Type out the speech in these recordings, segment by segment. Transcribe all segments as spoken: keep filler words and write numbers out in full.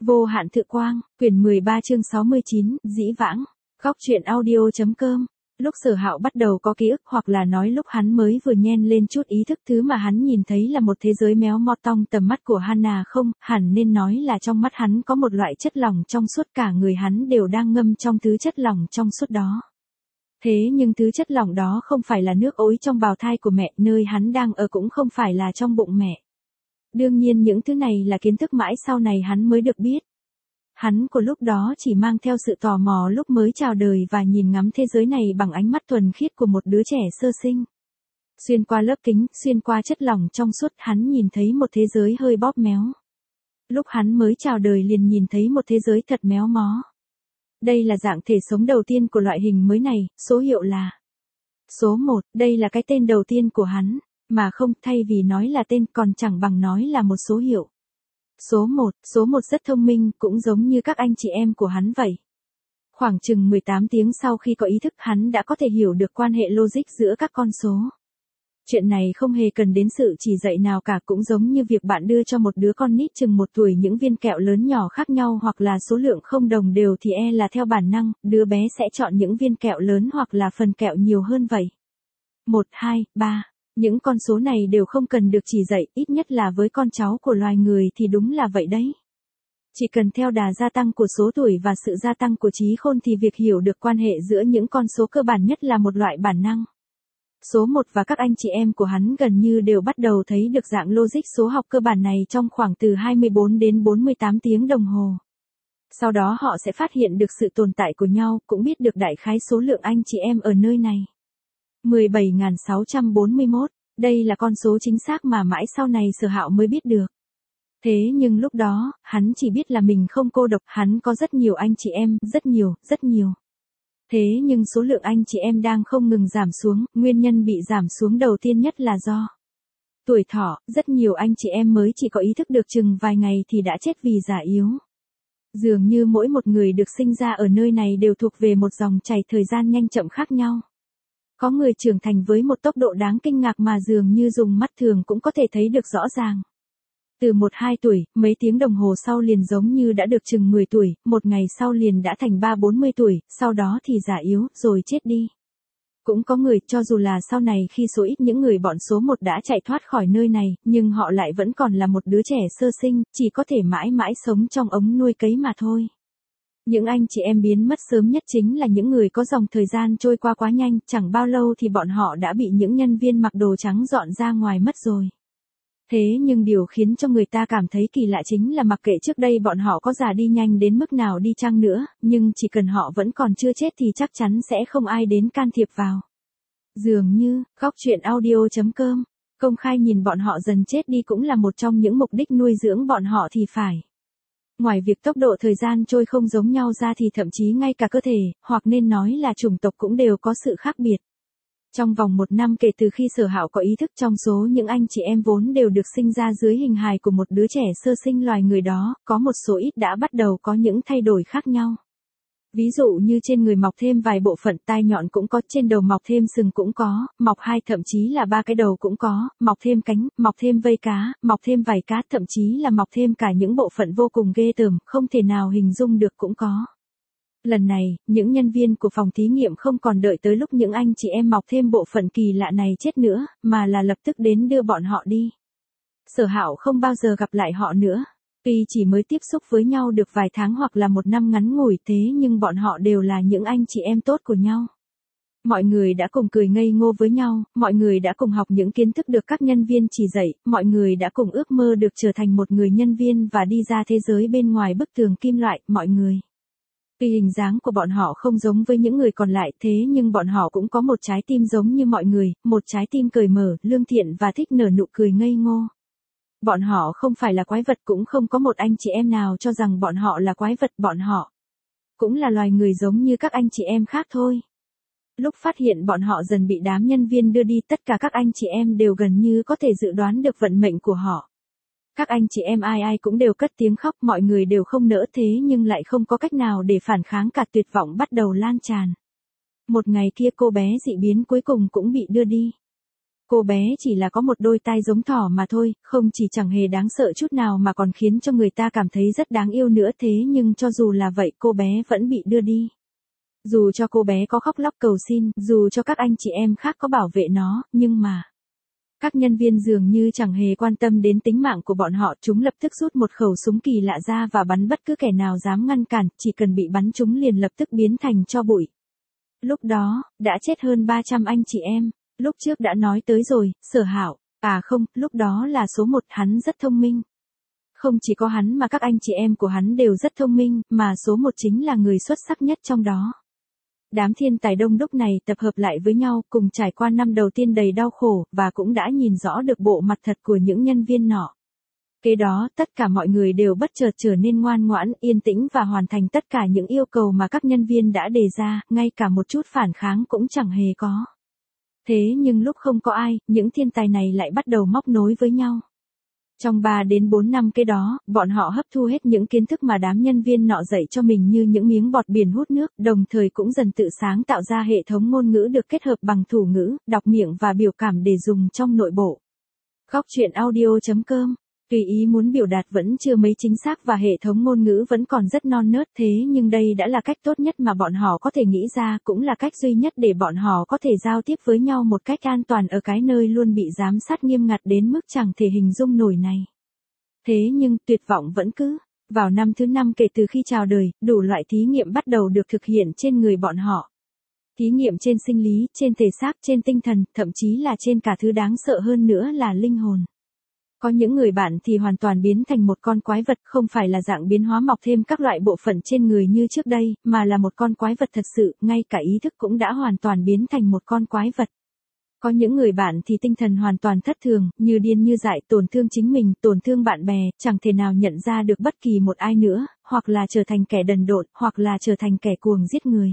Vô hạn thực quang, quyển mười ba chương sáu mươi chín, dĩ vãng. Góc truyện audio.com. Lúc Sở Hạo bắt đầu có ký ức, hoặc là nói lúc hắn mới vừa nhen lên chút ý thức, thứ mà hắn nhìn thấy là một thế giới méo mó. Trong tầm mắt của Hana không, hẳn nên nói là trong mắt hắn có một loại chất lỏng trong suốt, cả người hắn đều đang ngâm trong thứ chất lỏng trong suốt đó. Thế nhưng thứ chất lỏng đó không phải là nước ối trong bào thai của mẹ, nơi hắn đang ở cũng không phải là trong bụng mẹ. Đương nhiên những thứ này là kiến thức mãi sau này hắn mới được biết. Hắn của lúc đó chỉ mang theo sự tò mò lúc mới chào đời và nhìn ngắm thế giới này bằng ánh mắt thuần khiết của một đứa trẻ sơ sinh. Xuyên qua lớp kính, xuyên qua chất lỏng trong suốt, hắn nhìn thấy một thế giới hơi bóp méo. Lúc hắn mới chào đời liền nhìn thấy một thế giới thật méo mó. Đây là dạng thể sống đầu tiên của loại hình mới này, số hiệu là số một, đây là cái tên đầu tiên của hắn. Mà không, thay vì nói là tên còn chẳng bằng nói là một số hiệu. Số một, số một rất thông minh, cũng giống như các anh chị em của hắn vậy. Khoảng chừng mười tám tiếng sau khi có ý thức, hắn đã có thể hiểu được quan hệ logic giữa các con số. Chuyện này không hề cần đến sự chỉ dạy nào cả, cũng giống như việc bạn đưa cho một đứa con nít chừng một tuổi những viên kẹo lớn nhỏ khác nhau hoặc là số lượng không đồng đều thì e là theo bản năng, đứa bé sẽ chọn những viên kẹo lớn hoặc là phần kẹo nhiều hơn vậy. một, hai, ba. Những con số này đều không cần được chỉ dạy, ít nhất là với con cháu của loài người thì đúng là vậy đấy. Chỉ cần theo đà gia tăng của số tuổi và sự gia tăng của trí khôn thì việc hiểu được quan hệ giữa những con số cơ bản nhất là một loại bản năng. Số một và các anh chị em của hắn gần như đều bắt đầu thấy được dạng logic số học cơ bản này trong khoảng từ hai mươi bốn đến bốn mươi tám tiếng đồng hồ. Sau đó họ sẽ phát hiện được sự tồn tại của nhau, cũng biết được đại khái số lượng anh chị em ở nơi này. mười bảy nghìn sáu trăm bốn mươi mốt, đây là con số chính xác mà mãi sau này Sở Hạo mới biết được. Thế nhưng lúc đó, hắn chỉ biết là mình không cô độc, hắn có rất nhiều anh chị em, rất nhiều, rất nhiều. Thế nhưng số lượng anh chị em đang không ngừng giảm xuống, nguyên nhân bị giảm xuống đầu tiên nhất là do tuổi thọ, rất nhiều anh chị em mới chỉ có ý thức được chừng vài ngày thì đã chết vì già yếu. Dường như mỗi một người được sinh ra ở nơi này đều thuộc về một dòng chảy thời gian nhanh chậm khác nhau. Có người trưởng thành với một tốc độ đáng kinh ngạc mà dường như dùng mắt thường cũng có thể thấy được rõ ràng. Từ một hai tuổi, mấy tiếng đồng hồ sau liền giống như đã được chừng mười tuổi, một ngày sau liền đã thành ba bốn mươi tuổi, sau đó thì già yếu, rồi chết đi. Cũng có người, cho dù là sau này khi số ít những người bọn số một đã chạy thoát khỏi nơi này, nhưng họ lại vẫn còn là một đứa trẻ sơ sinh, chỉ có thể mãi mãi sống trong ống nuôi cấy mà thôi. Những anh chị em biến mất sớm nhất chính là những người có dòng thời gian trôi qua quá nhanh, chẳng bao lâu thì bọn họ đã bị những nhân viên mặc đồ trắng dọn ra ngoài mất rồi. Thế nhưng điều khiến cho người ta cảm thấy kỳ lạ chính là mặc kệ trước đây bọn họ có già đi nhanh đến mức nào đi chăng nữa, nhưng chỉ cần họ vẫn còn chưa chết thì chắc chắn sẽ không ai đến can thiệp vào. Dường như, góc truyện audio.com, công khai nhìn bọn họ dần chết đi cũng là một trong những mục đích nuôi dưỡng bọn họ thì phải. Ngoài việc tốc độ thời gian trôi không giống nhau ra thì thậm chí ngay cả cơ thể, hoặc nên nói là chủng tộc cũng đều có sự khác biệt. Trong vòng một năm kể từ khi Sở Hạo có ý thức, trong số những anh chị em vốn đều được sinh ra dưới hình hài của một đứa trẻ sơ sinh loài người đó, có một số ít đã bắt đầu có những thay đổi khác nhau. Ví dụ như trên người mọc thêm vài bộ phận, tai nhọn cũng có, trên đầu mọc thêm sừng cũng có, mọc hai thậm chí là ba cái đầu cũng có, mọc thêm cánh, mọc thêm vây cá, mọc thêm vảy cá, thậm chí là mọc thêm cả những bộ phận vô cùng ghê tởm, không thể nào hình dung được cũng có. Lần này, những nhân viên của phòng thí nghiệm không còn đợi tới lúc những anh chị em mọc thêm bộ phận kỳ lạ này chết nữa, mà là lập tức đến đưa bọn họ đi. Sở Hạo không bao giờ gặp lại họ nữa. Tuy chỉ mới tiếp xúc với nhau được vài tháng hoặc là một năm ngắn ngủi, thế nhưng bọn họ đều là những anh chị em tốt của nhau. Mọi người đã cùng cười ngây ngô với nhau, mọi người đã cùng học những kiến thức được các nhân viên chỉ dạy, mọi người đã cùng ước mơ được trở thành một người nhân viên và đi ra thế giới bên ngoài bức tường kim loại, mọi người. Tuy hình dáng của bọn họ không giống với những người còn lại, thế nhưng bọn họ cũng có một trái tim giống như mọi người, một trái tim cởi mở, lương thiện và thích nở nụ cười ngây ngô. Bọn họ không phải là quái vật, cũng không có một anh chị em nào cho rằng bọn họ là quái vật, bọn họ cũng là loài người giống như các anh chị em khác thôi. Lúc phát hiện bọn họ dần bị đám nhân viên đưa đi, tất cả các anh chị em đều gần như có thể dự đoán được vận mệnh của họ. Các anh chị em ai ai cũng đều cất tiếng khóc, mọi người đều không nỡ, thế nhưng lại không có cách nào để phản kháng, cả tuyệt vọng bắt đầu lan tràn. Một ngày kia cô bé dị biến cuối cùng cũng bị đưa đi. Cô bé chỉ là có một đôi tai giống thỏ mà thôi, không chỉ chẳng hề đáng sợ chút nào mà còn khiến cho người ta cảm thấy rất đáng yêu nữa, thế nhưng cho dù là vậy cô bé vẫn bị đưa đi. Dù cho cô bé có khóc lóc cầu xin, dù cho các anh chị em khác có bảo vệ nó, nhưng mà các nhân viên dường như chẳng hề quan tâm đến tính mạng của bọn họ, chúng lập tức rút một khẩu súng kỳ lạ ra và bắn bất cứ kẻ nào dám ngăn cản, chỉ cần bị bắn chúng liền lập tức biến thành tro bụi. Lúc đó, đã chết hơn ba trăm anh chị em, lúc trước đã nói tới rồi, Sở Hạo, à không, lúc đó là số một, hắn rất thông minh. Không chỉ có hắn mà các anh chị em của hắn đều rất thông minh, mà số một chính là người xuất sắc nhất trong đó. Đám thiên tài đông đúc này tập hợp lại với nhau, cùng trải qua năm đầu tiên đầy đau khổ, và cũng đã nhìn rõ được bộ mặt thật của những nhân viên nọ. Kế đó, tất cả mọi người đều bất chợt trở nên ngoan ngoãn, yên tĩnh và hoàn thành tất cả những yêu cầu mà các nhân viên đã đề ra, ngay cả một chút phản kháng cũng chẳng hề có. Thế nhưng lúc không có ai, những thiên tài này lại bắt đầu móc nối với nhau. Trong ba đến bốn năm kế đó, bọn họ hấp thu hết những kiến thức mà đám nhân viên nọ dạy cho mình như những miếng bọt biển hút nước, đồng thời cũng dần tự sáng tạo ra hệ thống ngôn ngữ được kết hợp bằng thủ ngữ, đọc miệng và biểu cảm để dùng trong nội bộ. Góc truyện audio chấm com. Tùy ý muốn biểu đạt vẫn chưa mấy chính xác và hệ thống ngôn ngữ vẫn còn rất non nớt, thế nhưng đây đã là cách tốt nhất mà bọn họ có thể nghĩ ra, cũng là cách duy nhất để bọn họ có thể giao tiếp với nhau một cách an toàn ở cái nơi luôn bị giám sát nghiêm ngặt đến mức chẳng thể hình dung nổi này. Thế nhưng tuyệt vọng vẫn cứ. Vào năm thứ năm kể từ khi chào đời, đủ loại thí nghiệm bắt đầu được thực hiện trên người bọn họ. Thí nghiệm trên sinh lý, trên thể xác, trên tinh thần, thậm chí là trên cả thứ đáng sợ hơn nữa là linh hồn. Có những người bạn thì hoàn toàn biến thành một con quái vật, không phải là dạng biến hóa mọc thêm các loại bộ phận trên người như trước đây, mà là một con quái vật thật sự, ngay cả ý thức cũng đã hoàn toàn biến thành một con quái vật. Có những người bạn thì tinh thần hoàn toàn thất thường, như điên như dại, tổn thương chính mình, tổn thương bạn bè, chẳng thể nào nhận ra được bất kỳ một ai nữa, hoặc là trở thành kẻ đần độn, hoặc là trở thành kẻ cuồng giết người.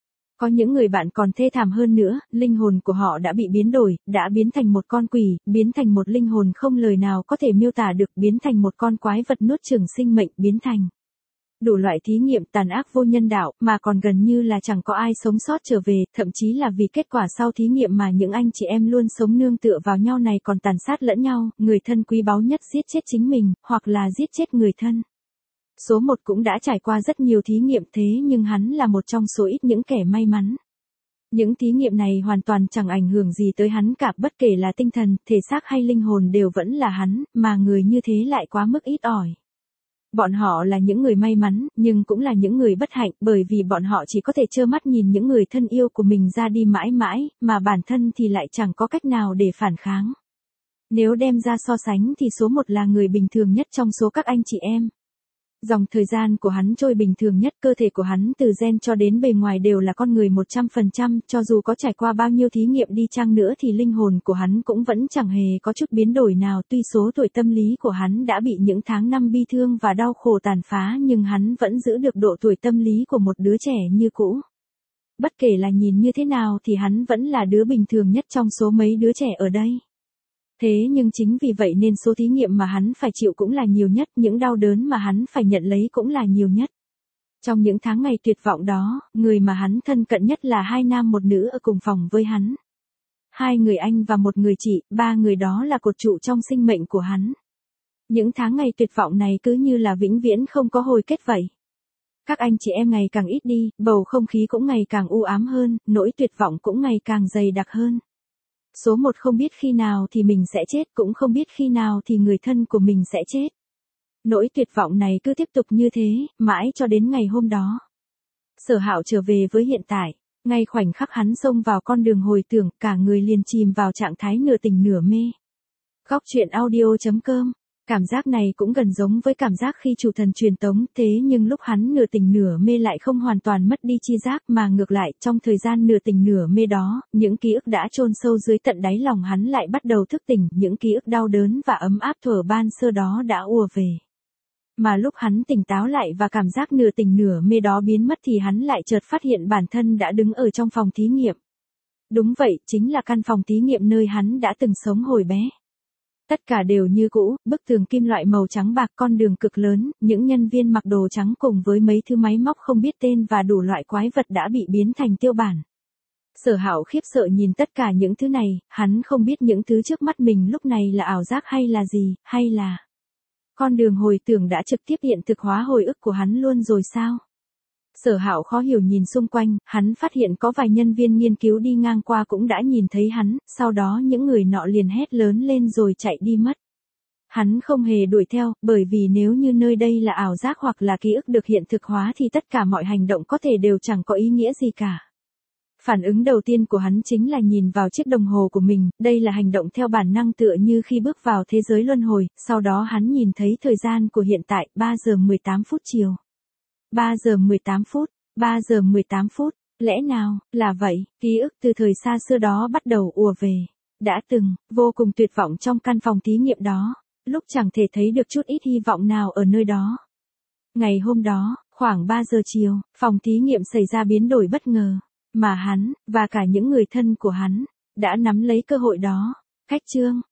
Có những người bạn còn thê thảm hơn nữa, linh hồn của họ đã bị biến đổi, đã biến thành một con quỷ, biến thành một linh hồn không lời nào có thể miêu tả được, biến thành một con quái vật nuốt chửng sinh mệnh, biến thành đủ loại thí nghiệm tàn ác vô nhân đạo, mà còn gần như là chẳng có ai sống sót trở về, thậm chí là vì kết quả sau thí nghiệm mà những anh chị em luôn sống nương tựa vào nhau này còn tàn sát lẫn nhau, người thân quý báu nhất giết chết chính mình, hoặc là giết chết người thân. Số một cũng đã trải qua rất nhiều thí nghiệm, thế nhưng hắn là một trong số ít những kẻ may mắn. Những thí nghiệm này hoàn toàn chẳng ảnh hưởng gì tới hắn cả, bất kể là tinh thần, thể xác hay linh hồn đều vẫn là hắn, mà người như thế lại quá mức ít ỏi. Bọn họ là những người may mắn, nhưng cũng là những người bất hạnh, bởi vì bọn họ chỉ có thể trơ mắt nhìn những người thân yêu của mình ra đi mãi mãi, mà bản thân thì lại chẳng có cách nào để phản kháng. Nếu đem ra so sánh thì số một là người bình thường nhất trong số các anh chị em. Dòng thời gian của hắn trôi bình thường nhất, cơ thể của hắn từ gen cho đến bề ngoài đều là con người một trăm phần trăm, cho dù có trải qua bao nhiêu thí nghiệm đi chăng nữa thì linh hồn của hắn cũng vẫn chẳng hề có chút biến đổi nào, tuy số tuổi tâm lý của hắn đã bị những tháng năm bi thương và đau khổ tàn phá nhưng hắn vẫn giữ được độ tuổi tâm lý của một đứa trẻ như cũ. Bất kể là nhìn như thế nào thì hắn vẫn là đứa bình thường nhất trong số mấy đứa trẻ ở đây. Thế nhưng chính vì vậy nên số thí nghiệm mà hắn phải chịu cũng là nhiều nhất, những đau đớn mà hắn phải nhận lấy cũng là nhiều nhất. Trong những tháng ngày tuyệt vọng đó, người mà hắn thân cận nhất là hai nam một nữ ở cùng phòng với hắn. Hai người anh và một người chị, ba người đó là cột trụ trong sinh mệnh của hắn. Những tháng ngày tuyệt vọng này cứ như là vĩnh viễn không có hồi kết vậy. Các anh chị em ngày càng ít đi, bầu không khí cũng ngày càng u ám hơn, nỗi tuyệt vọng cũng ngày càng dày đặc hơn. Số một không biết khi nào thì mình sẽ chết, cũng không biết khi nào thì người thân của mình sẽ chết. Nỗi tuyệt vọng này cứ tiếp tục như thế, mãi cho đến ngày hôm đó. Sở Hạo trở về với hiện tại, ngay khoảnh khắc hắn xông vào con đường hồi tưởng, cả người liền chìm vào trạng thái nửa tỉnh nửa mê. Góc truyện audio chấm com. Cảm giác này cũng gần giống với cảm giác khi chủ thần truyền tống, thế nhưng lúc hắn nửa tỉnh nửa mê lại không hoàn toàn mất đi chi giác mà ngược lại, trong thời gian nửa tỉnh nửa mê đó, những ký ức đã chôn sâu dưới tận đáy lòng hắn lại bắt đầu thức tỉnh, những ký ức đau đớn và ấm áp thuở ban sơ đó đã ùa về. Mà lúc hắn tỉnh táo lại và cảm giác nửa tỉnh nửa mê đó biến mất thì hắn lại chợt phát hiện bản thân đã đứng ở trong phòng thí nghiệm. Đúng vậy, chính là căn phòng thí nghiệm nơi hắn đã từng sống hồi bé. Tất cả đều như cũ, bức tường kim loại màu trắng bạc, con đường cực lớn, những nhân viên mặc đồ trắng cùng với mấy thứ máy móc không biết tên và đủ loại quái vật đã bị biến thành tiêu bản. Sở Hạo khiếp sợ nhìn tất cả những thứ này, hắn không biết những thứ trước mắt mình lúc này là ảo giác hay là gì, hay là con đường hồi tưởng đã trực tiếp hiện thực hóa hồi ức của hắn luôn rồi sao? Sở Hạo khó hiểu nhìn xung quanh, hắn phát hiện có vài nhân viên nghiên cứu đi ngang qua cũng đã nhìn thấy hắn, sau đó những người nọ liền hét lớn lên rồi chạy đi mất. Hắn không hề đuổi theo, bởi vì nếu như nơi đây là ảo giác hoặc là ký ức được hiện thực hóa thì tất cả mọi hành động có thể đều chẳng có ý nghĩa gì cả. Phản ứng đầu tiên của hắn chính là nhìn vào chiếc đồng hồ của mình, đây là hành động theo bản năng tựa như khi bước vào thế giới luân hồi, sau đó hắn nhìn thấy thời gian của hiện tại, ba giờ mười tám phút chiều. ba giờ mười tám phút, ba giờ mười tám phút, lẽ nào, là vậy, ký ức từ thời xa xưa đó bắt đầu ùa về. Đã từng, vô cùng tuyệt vọng trong căn phòng thí nghiệm đó, lúc chẳng thể thấy được chút ít hy vọng nào ở nơi đó. Ngày hôm đó, khoảng ba giờ chiều, phòng thí nghiệm xảy ra biến đổi bất ngờ. Mà hắn, và cả những người thân của hắn, đã nắm lấy cơ hội đó. Khách chương,